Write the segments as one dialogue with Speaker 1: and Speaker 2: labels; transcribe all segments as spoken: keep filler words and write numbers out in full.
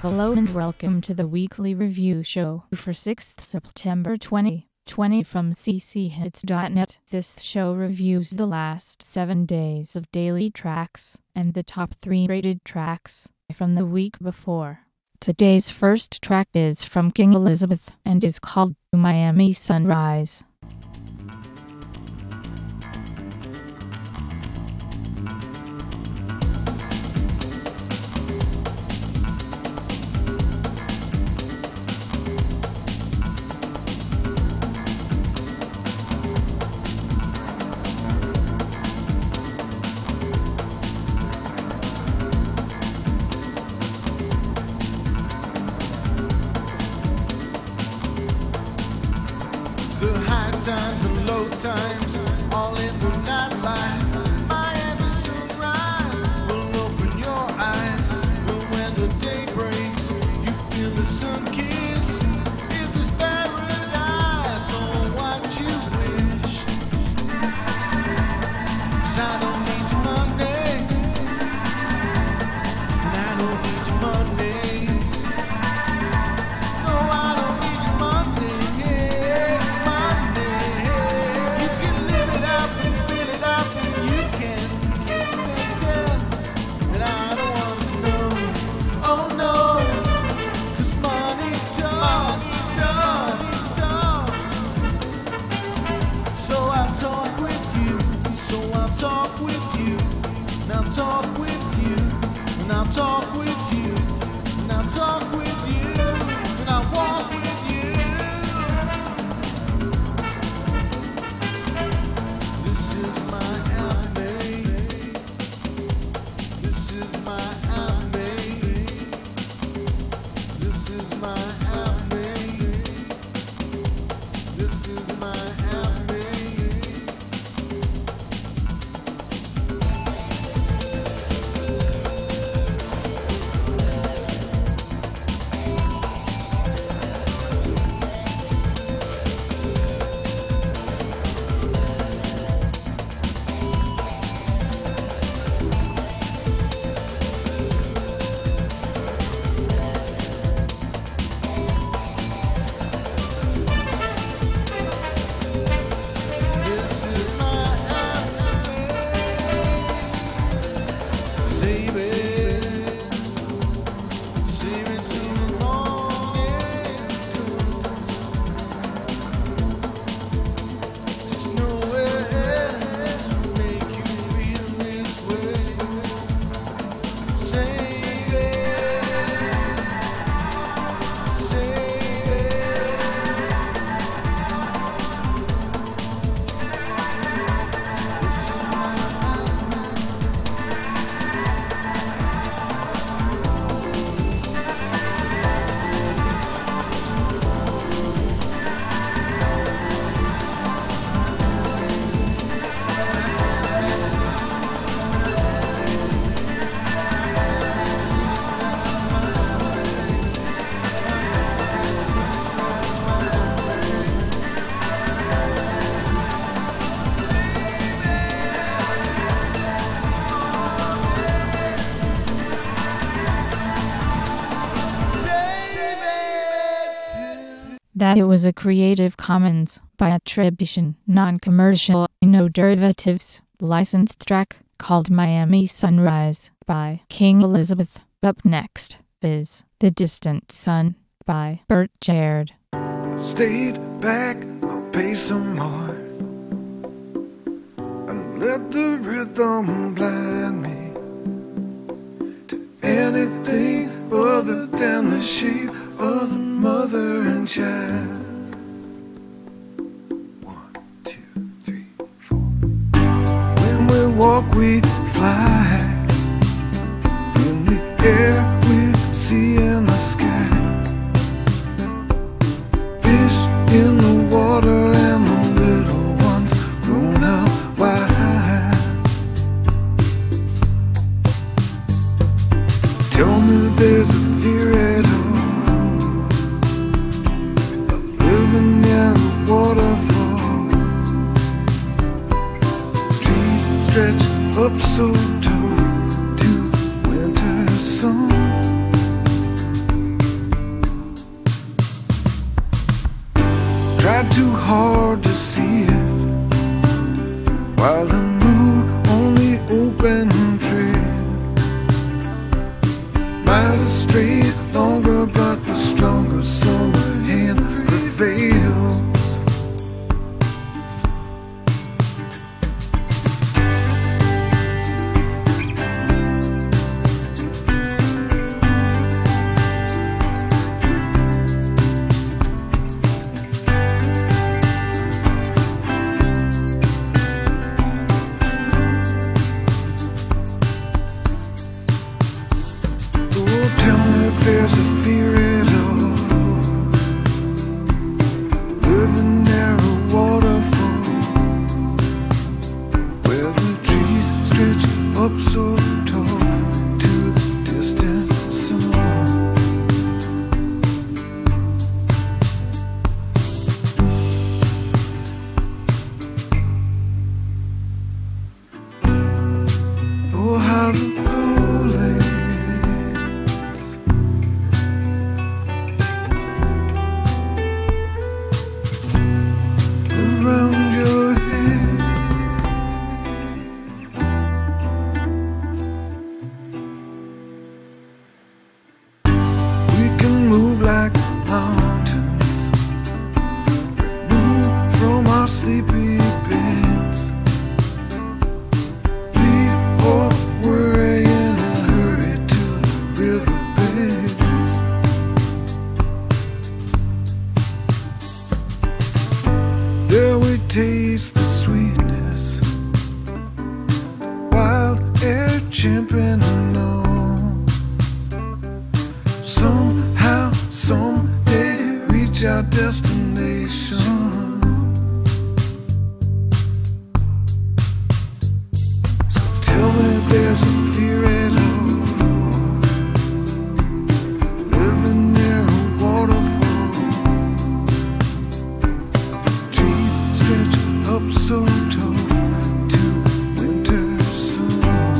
Speaker 1: Hello and welcome to the weekly review show for sixth of September twenty twenty from c c hits dot net. This show reviews the last seven days of daily tracks and the top three rated tracks from the week before. Today's first track is from King Elizabeth and is called Miami Sunrise.
Speaker 2: The high times and low times, all in the nightlife. Miami sunrise will open your eyes. But when the day breaks, you feel the sun kiss. Is this paradise or what you wish? 'Cause I don't need your money, and I don't need your money. No, I don't need your money.
Speaker 1: That it was a Creative Commons by attribution, non-commercial, no derivatives, licensed track called Miami Sunrise by King Elizabeth. Up next is The Distant Sun by Bert Jared.
Speaker 3: Stayed back a pace some more and let the rhythm blind me to anything other than the shape of the mother and child. One, two, three, four. When we walk, we fly. In the air, we see in the sky. Fish in the water and the little ones grown up wide. Tell me there's a fear at all near a waterfall. Trees stretch up so tall to the winter sun. tried too hard to see it, while the moon only open trail might have strayed longer, but the stronger summer hand prevails. There's a fear at all, living near a waterfall, where the trees stretch up so tall to the distant sun. Oh, how the blue lake around your head. We can move like mountains, move from our sleepy beds, leave all worry in a hurry to the riverbed. There we taste the sweetness, wild air champing along. Somehow, someday, reach our destination. So tell me there's a fear at all, living near a waterfall, trees stretch up so tall to winter sun.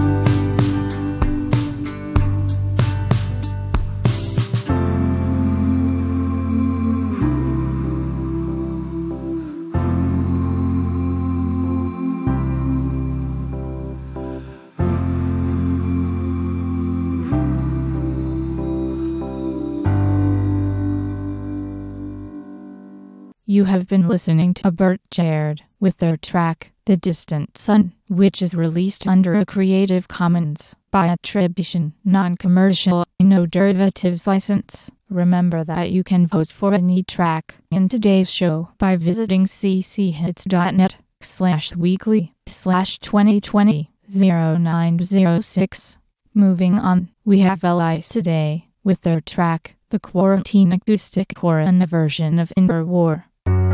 Speaker 1: You have been listening to Bert Jared with their track, The Distant Sun, which is released under a Creative Commons by attribution, non-commercial, no derivatives license. Remember that you can vote for any track in today's show by visiting cchits.net slash weekly slash 2020 0906. Moving on, we have Elise today with their track, The Quarantine Acoustic Core, and a version of Inner War.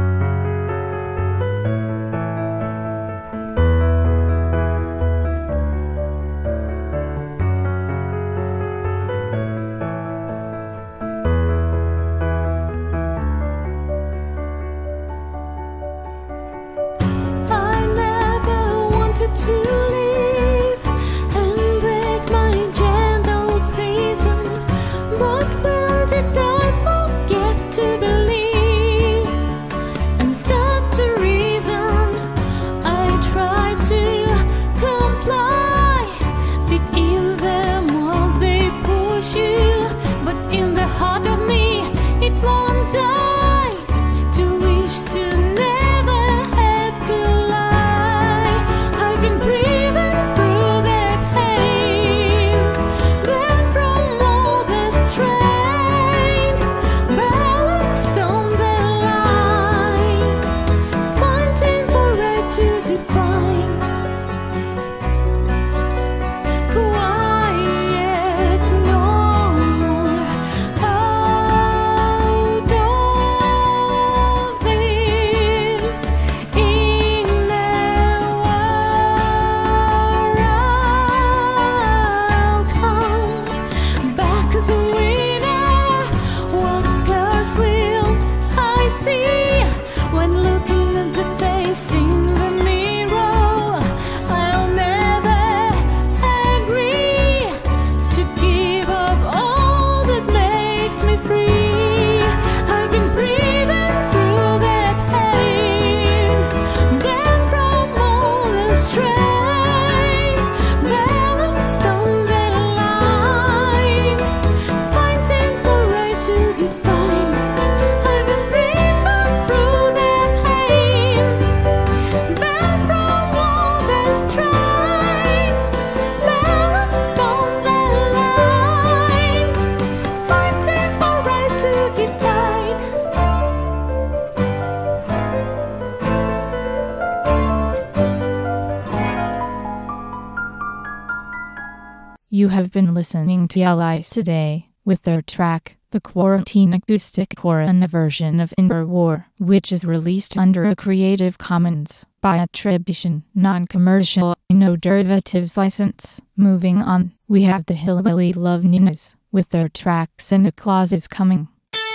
Speaker 4: To leave and break my gentle prison, but when did I forget to believe and start to reason? I try to comply, fit in them while they push you, but in the heart of me it won't die to wish to never have to lie. I've been breathing through the pain, been from all the strain, balanced on the line, fighting for right to define. Quiet no more, out of this inner war. I'll come back the winner. What scars will I see when looking at the face in the mirror?
Speaker 1: You have been listening to Allies Today, with their track, The Quarantine Acoustic Corona version of Indoor War, which is released under a Creative Commons by attribution, non-commercial, no derivatives license. Moving on, we have the Hillbilly Love Ninjas, with their track Santa Claus is Coming.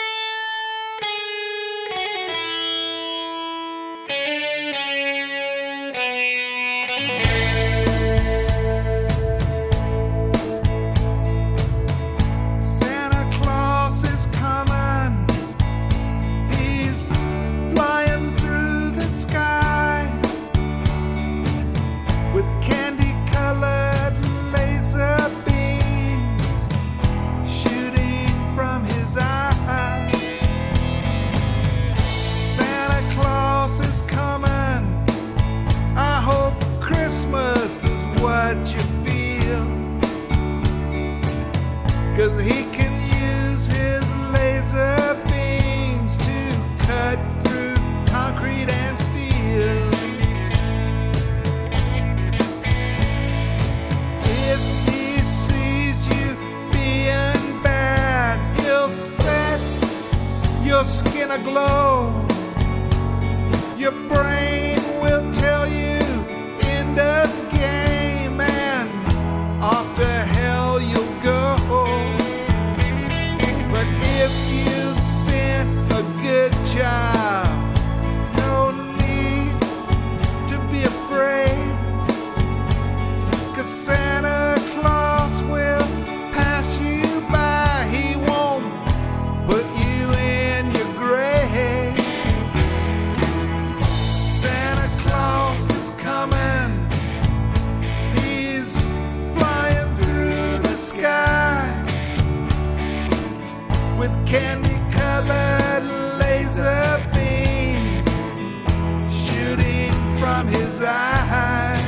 Speaker 3: Santa Claus is coming. He's flying through the sky with candy-colored laser beams shooting from his eyes. Santa Claus is coming. I hope Christmas is what you feel, 'cause he can use his laser beams to cut through concrete and steel. If he sees you being bad, he'll set your skin aglow. Your brain will tell you end of game, and off to hell you'll go. But if you've been a good child, no need to be afraid, 'cause Santa Claus will pass you by. He won't put you in your grave. Santa Claus is coming. He's flying through the sky with candy-colored laser beams shooting from his eyes.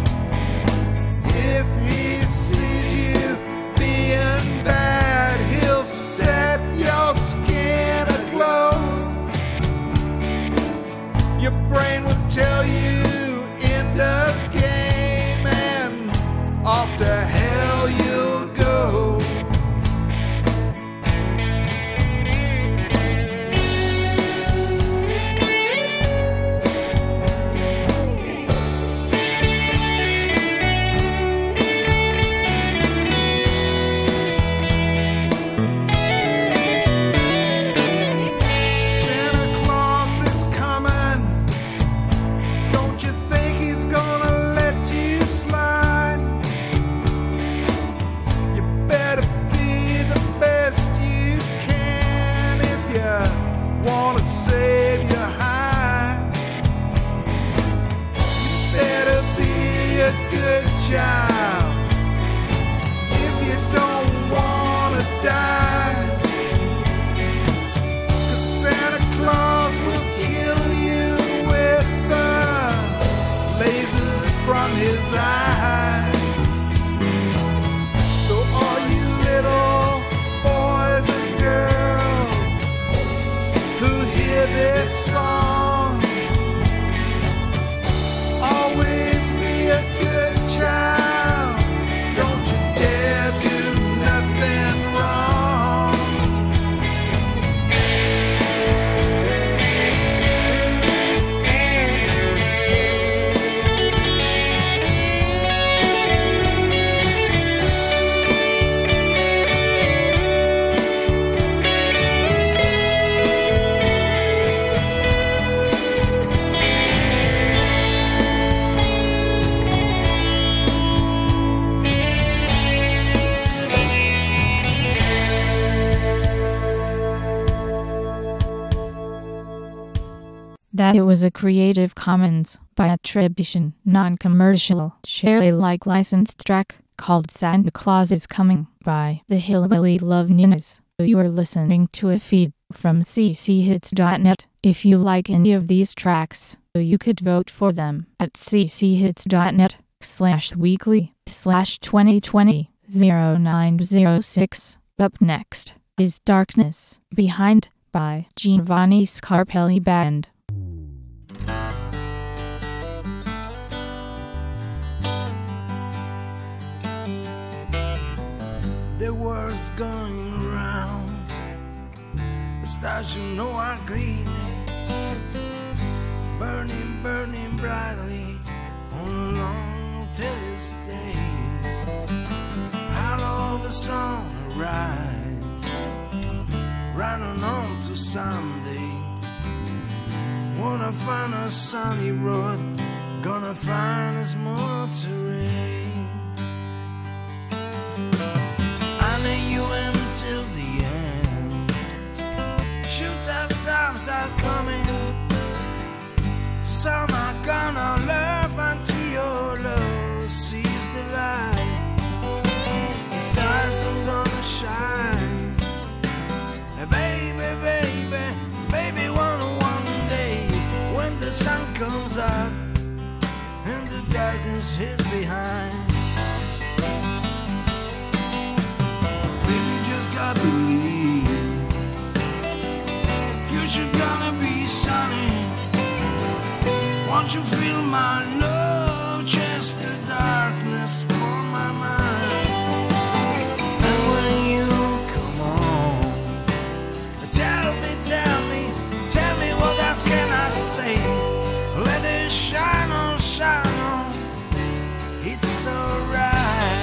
Speaker 3: If he sees you being bad, he'll set your skin aglow. Your brain will tell you end of game, and off to hell you'll go. Santa Claus is coming. Don't you think he's gonna let you slide? You better be the best you can if you wanna save your hide. You better be a good child if you don't wanna die. 'Cause Santa Claus will kill you with the lasers from his eyes. So all you little boys and girls who hear this song, always be a good child. Don't you dare do nothing wrong.
Speaker 1: That it was a Creative Commons by attribution, non-commercial, share Alike licensed track called Santa Claus is Coming by the Hillbilly Love Ninjas. You are listening to a feed from c c hits dot net. If you like any of these tracks, you could vote for them at c c hits dot net slash weekly slash twenty twenty oh nine oh six. Up next is Darkness Behind by Giovanni Scarpelli Band.
Speaker 3: is going round. The stars you know are gleaming, burning, burning brightly on a long till this day. Out of the sun rise, riding on to Sunday. Wanna find a sunny road, gonna find a smooth terrain. I need you until the end. Shoot up times are coming. Some are gonna love until your love sees the light. The stars are gonna shine. Hey, baby, baby, baby, one one day when the sun comes up and the darkness is behind. Baby, just gotta believe future gonna be sunny. Won't you feel my love, chase the darkness from my mind. And when you come on, tell me, tell me, tell me what else can I say. Let it shine on, shine on, it's alright.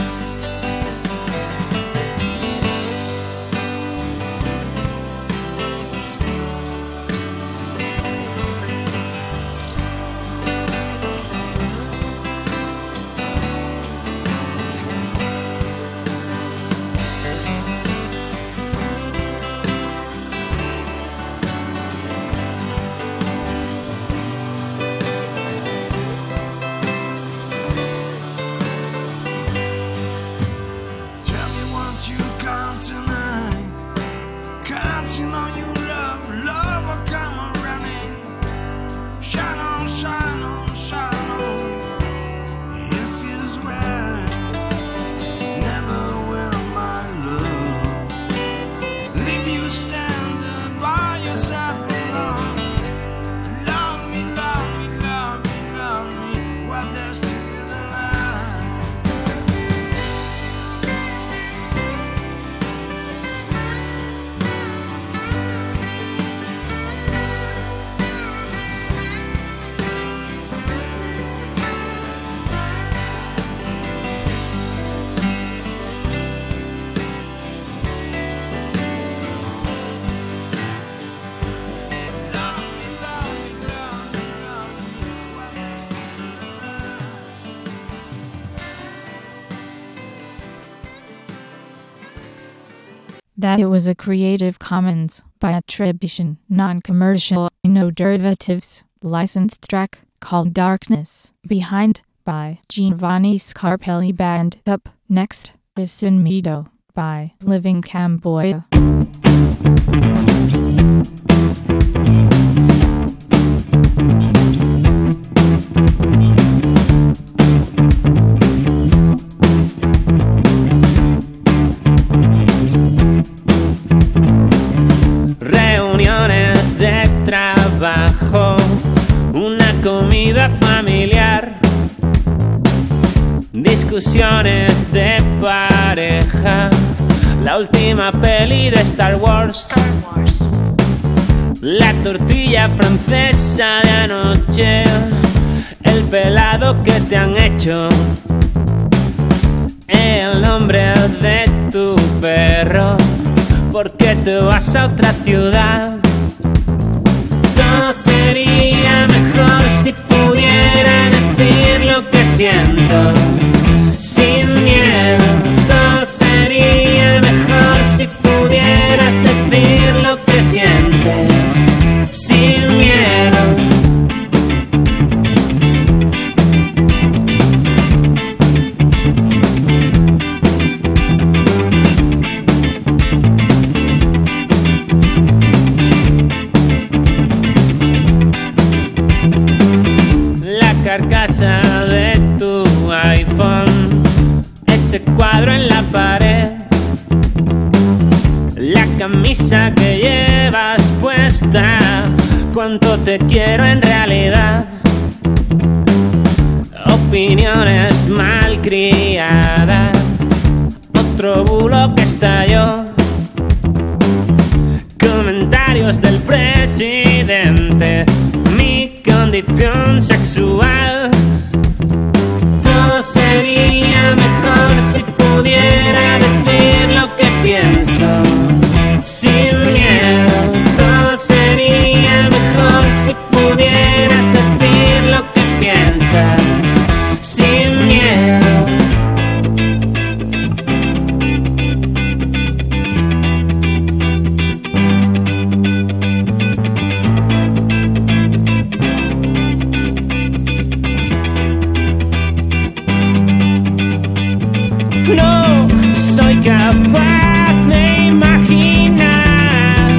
Speaker 3: Tonight, counting on your love, love will come running. Shine on, shine on, shine on. It feels right. Never will my love leave you standing by yourself alone. Love me, love me, love me, love me while there's still the light.
Speaker 1: That it was a Creative Commons by attribution, non-commercial, no derivatives, licensed track called Darkness Behind by Giovanni Scarpelli. Band. Up next is Sin Miedo by Living Camboya.
Speaker 5: Reuniones de trabajo, una comida familiar, discusiones de pareja, la última peli de Star Wars,
Speaker 6: Star Wars.
Speaker 5: La tortilla francesa de anoche, el pelado que te han hecho, el nombre de tu perro, ¿por qué te vas a otra ciudad? Todo sería mejor si pudiera decir lo que siento sin miedo. Todo sería mejor si pudieras decir lo que sientes sin miedo. Carcasa de tu iPhone, ese cuadro en la pared, la camisa que llevas puesta, cuánto te quiero en realidad, opiniones malcriadas, otro bulo que estalló. Comentarios del presidente, mi condición sexual. Todo sería mejor si pudiera decir lo que pienso sin miedo. Todo sería mejor si pudieras decir lo que piensas sin miedo. No soy capaz de imaginar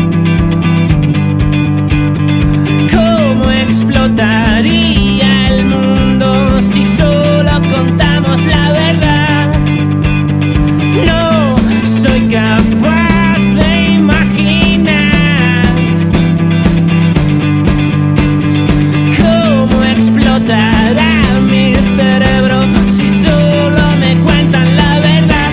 Speaker 5: cómo explotaría el mundo si solo contamos la verdad. No soy capaz de imaginar cómo explotará mi cerebro si solo me cuentan la verdad.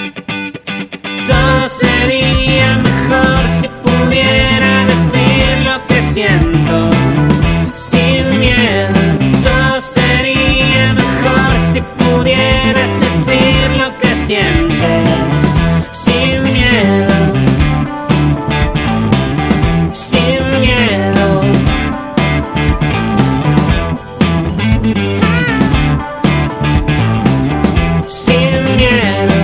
Speaker 5: Todo sería mejor si pudiera decir lo que siento sin miedo. Todo sería mejor si pudieras decir lo que sientes sin miedo. Sin miedo. Sin miedo.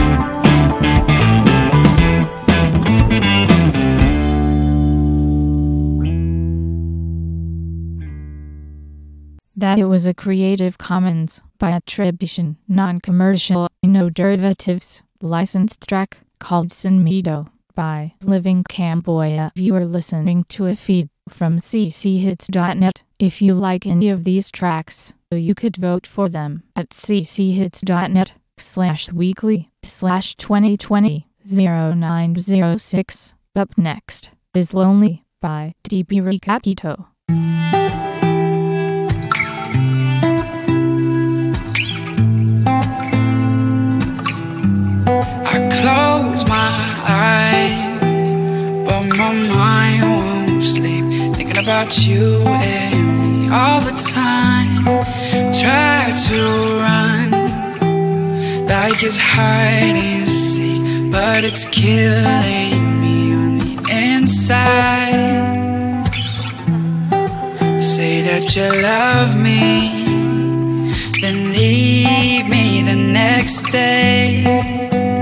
Speaker 1: That it was a Creative Commons by attribution, non-commercial, no derivatives, licensed track called Sin Miedo by Living Camboya. You are listening to a feed from c c hits dot net. If you like any of these tracks, you could vote for them at cchits.net slash weekly slash 2020 0906. Up next is Lonely by D P Recapito.
Speaker 6: I close my eyes, but my mind won't sleep. Thinking about you and me all the time. Try to run like it's hide and seek, but it's killing me on the inside. Say that you love me, then leave me the next day.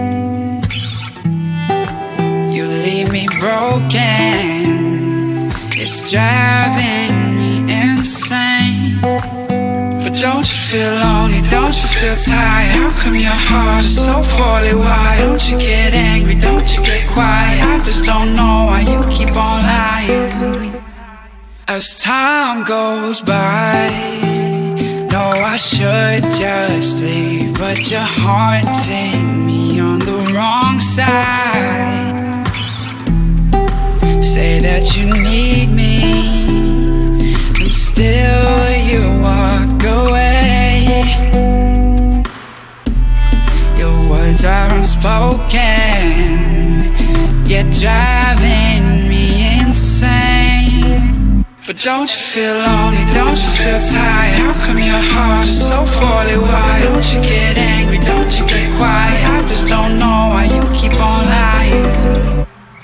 Speaker 6: You leave me broken, it's driving me insane. But don't you feel lonely, don't you feel tired? How come your heart is so poorly wired? Don't you get angry, don't you get quiet? I just don't know why you keep on lying. As time goes by, no, I should just leave, but you're haunting me on the wrong side. Say that you need me, and still you walk away. Your words are unspoken, yet driving me insane. But don't you feel lonely, don't you feel tired? How come your heart is so poorly wired? Don't you get angry, don't you get quiet? I just don't know why you keep on lying.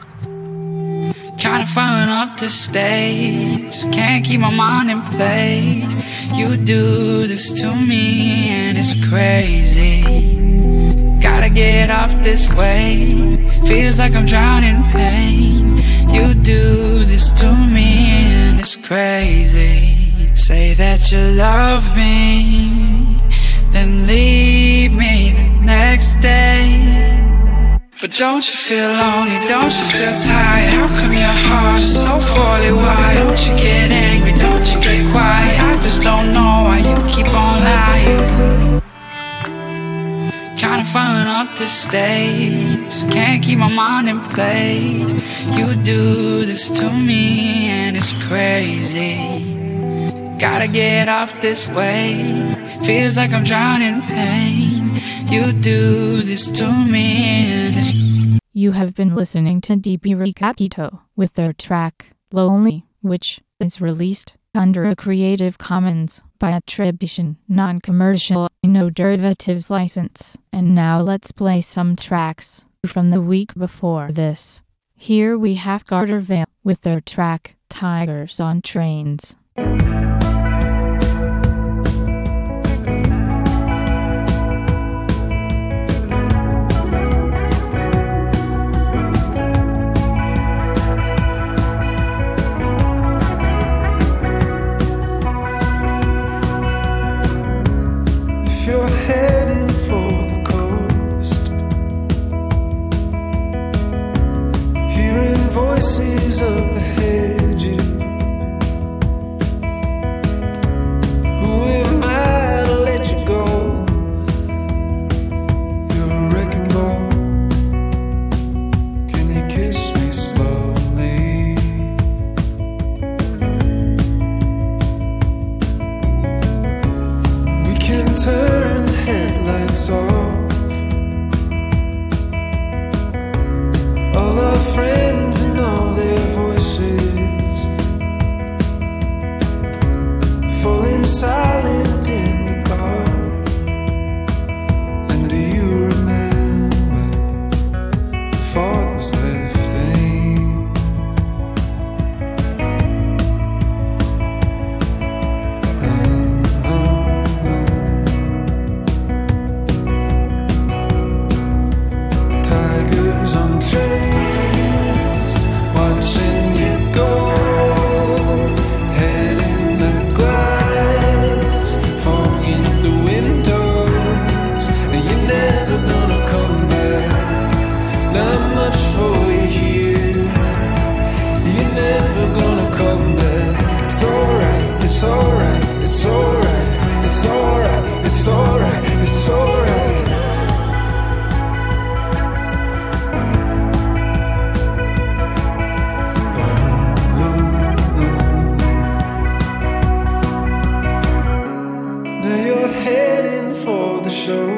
Speaker 6: Kinda falling off the stage, can't keep my mind in place. You do this to me and it's crazy. Gotta get off this way, feels like I'm drowning in pain. You do this to me and it's crazy. Say that you love me, then leave me the next day. But don't you feel lonely, don't you feel tired? How come your heart is so poorly wired? Don't you get angry, don't you get quiet? I just don't know why you keep on lying. Kinda falling off the stage, can't keep my mind in place. You do this to me and it's crazy. Gotta get off this way, feels like I'm drowning in pain. You do this to me and it's
Speaker 1: You have been listening to D P Recapito with their track, Lonely, which is released under a Creative Commons by attribution, non-commercial, no derivatives license. And now let's play some tracks from the week before this. Here we have Gartervale with their track, Tigers on Trains.
Speaker 3: If you're heading for the coast, hearing voices up ahead you, who am I to let you go? You're a wrecking ball. Can you kiss me slowly? We can turn the headlights off. All our friends and all their voices falling silent in the car. And do you remember the fog was lifting? Uh, uh, uh. Tigers on trains, watching you go. Head in the glass, fogging up the windows. And you're never gonna come back. Not much for you here. You're never gonna come back. It's alright, it's alright, it's alright, it's alright, it's alright, it's alright. Now you're heading for the show.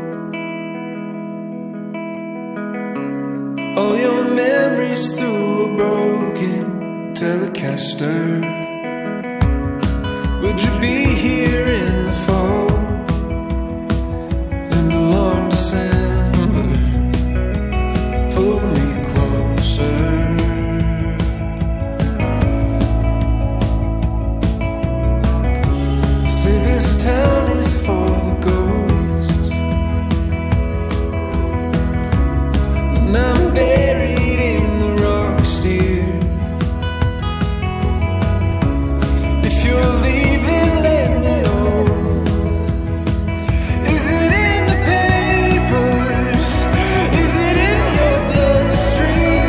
Speaker 3: All your memories through a broken Telecaster. Would you be here in the fall and a long December? Pull me closer. Say this town is for the ghosts, and I'm buried in the rocks, dear. If you're leaving, let me know. Is it in the papers? Is it in your bloodstream?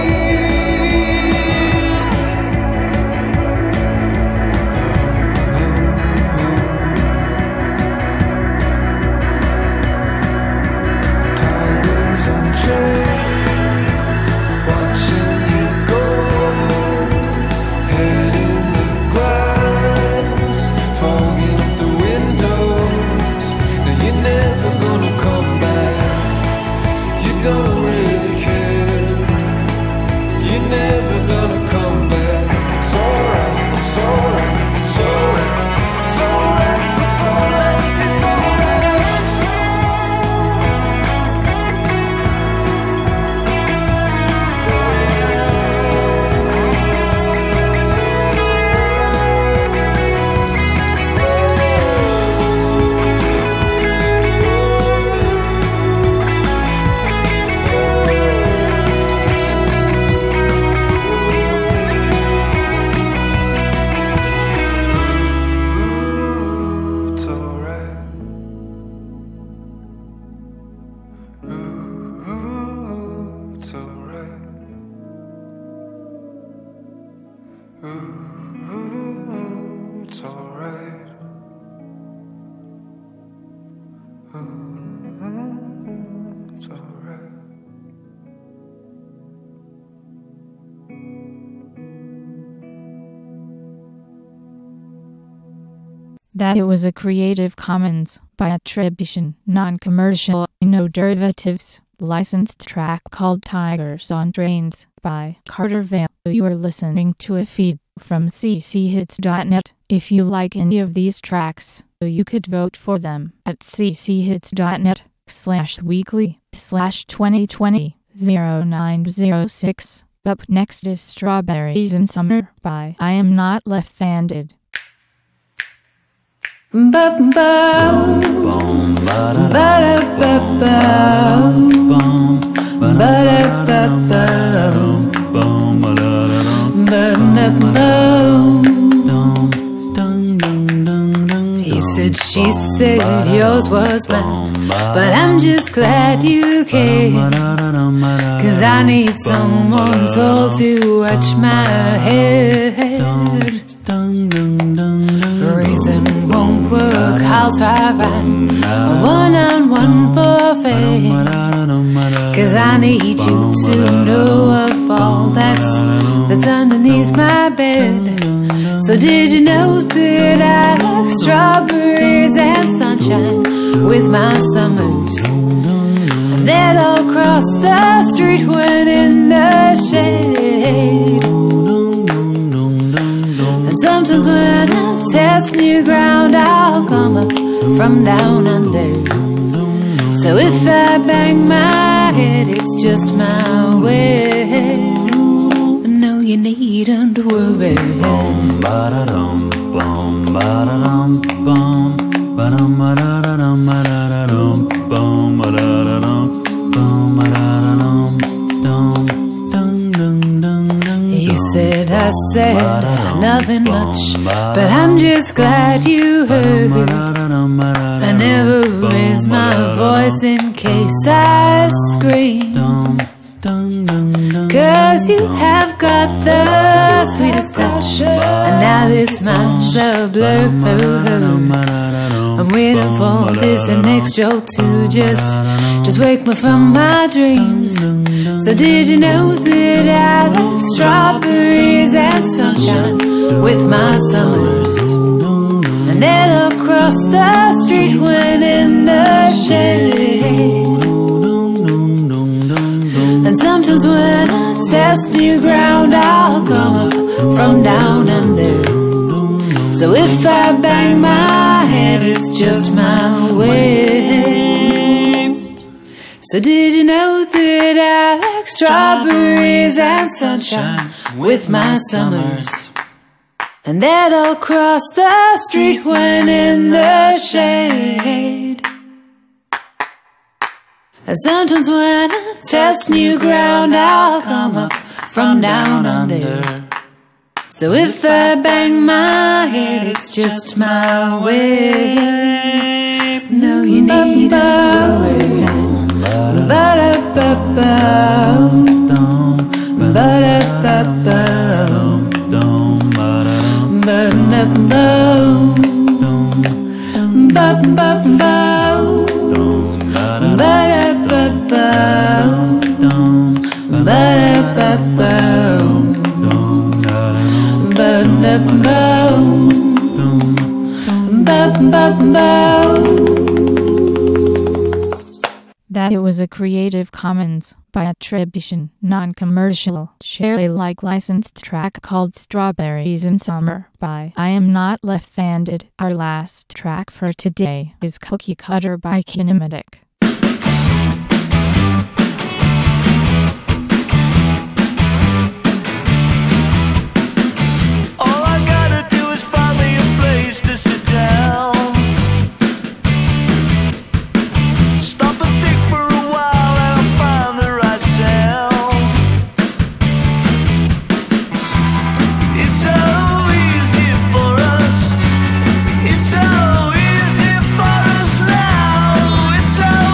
Speaker 3: Tigers on trains, watching you go. Head in the glass, fogging up the windows. Now you're never gonna come back. You don't really care. You're never gonna come back. It's alright, it's alright, it's alright, it's alright, it's alright, it's alright. It's alright. Ooh, it's alright. Ooh, it's alright. Ooh, it's alright.
Speaker 1: that it was a Creative Commons by attribution, non-commercial, no derivatives, licensed track called Tigers on Trains by Carter Vale. You are listening to a feed from c c hits dot net. If you like any of these tracks, you could vote for them at c c hits dot net slash weekly slash twenty twenty oh nine oh six. Up next is Strawberries in Summer by I Am Not Left-Handed.
Speaker 7: He said, she said, yours was mine, but I'm just glad you came, 'cause I need someone tall to watch my head. Reason won't work, I'll try right, a one-on-one for fame, 'cause I need you to know of all that's, that's underneath my bed. So did you know that I like strawberries and sunshine with my summers? And then I'll cross the street when in the shade. And sometimes when I test new ground, I'll come up from down under. So if I bang my head, it's just my way. No, you needn't worry. Ba-da-dum, bum, ba-da-dum, bum, ba-dum, ba-da-dum, ba-da-dum, bum, ba-da-dum, bum, ba-da-dum, dum, dum, dum, dum, dum. You said I said nothing much, but I'm just glad you heard it. I never raise my voice in case I scream, 'cause you have got the sweetest touch, and now this mind's a blur. I'm waiting for this next joke to just, just wake me from my dreams. So did you know that I like strawberries and sunshine with my summers? And then across the street when in the shade. And sometimes when I test new ground, I'll come up from down under. So if I bang my head, it's just my way. So did you know that I like strawberries and sunshine with my summers? And that I'll cross the street when in the shade. And sometimes when I test new ground, I'll come up from down under. So if I bang my head, it's just my way. No, you need to worry. Ba-da-ba-ba, ba-da-ba-ba, ba-da-ba, ba-ba-ba, ba-da-ba-ba, ba-da-ba-ba,
Speaker 1: That it was a Creative Commons by attribution, non-commercial, share Alike licensed track called Strawberries in Summer by I Am Not Left-Handed. Our last track for today is Cookie Cutter by Kinematic.
Speaker 2: All I gotta do is find me a place to sit down. Stop and think for a while and I'll find the right sound. It's so easy for us. It's so easy for us now. It's so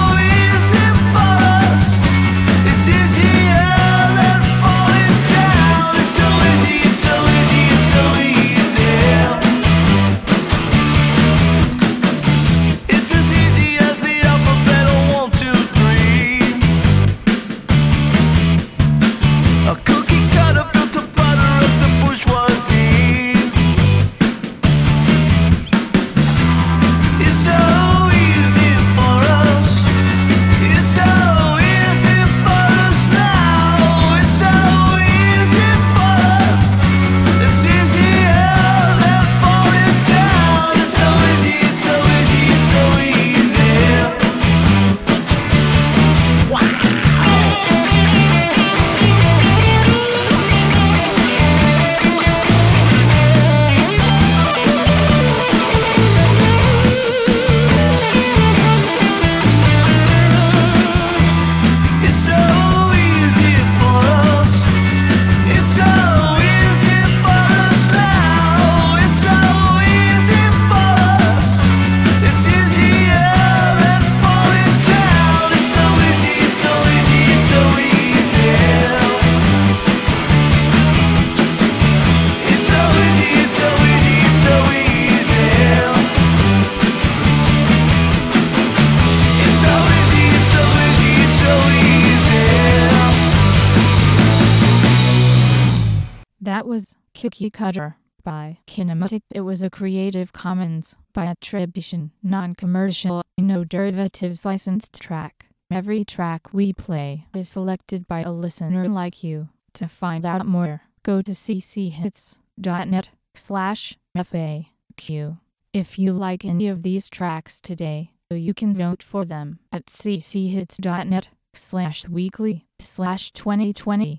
Speaker 1: Cookie Cutter by Kinematic. It was a Creative Commons by attribution, non-commercial, no derivatives licensed track. Every track we play is selected by a listener like you. To find out more, go to cchits.net slash FAQ. If you like any of these tracks today, you can vote for them at cchits.net slash weekly slash 2020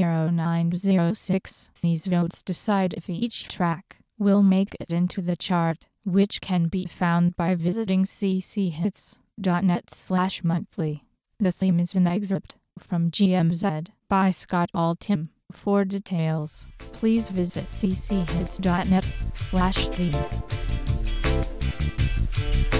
Speaker 1: 0906. These votes decide if each track will make it into the chart, which can be found by visiting cchits.net slash monthly. The theme is an excerpt from G M Z by Scott Altham. For details, please visit cchits.net slash theme.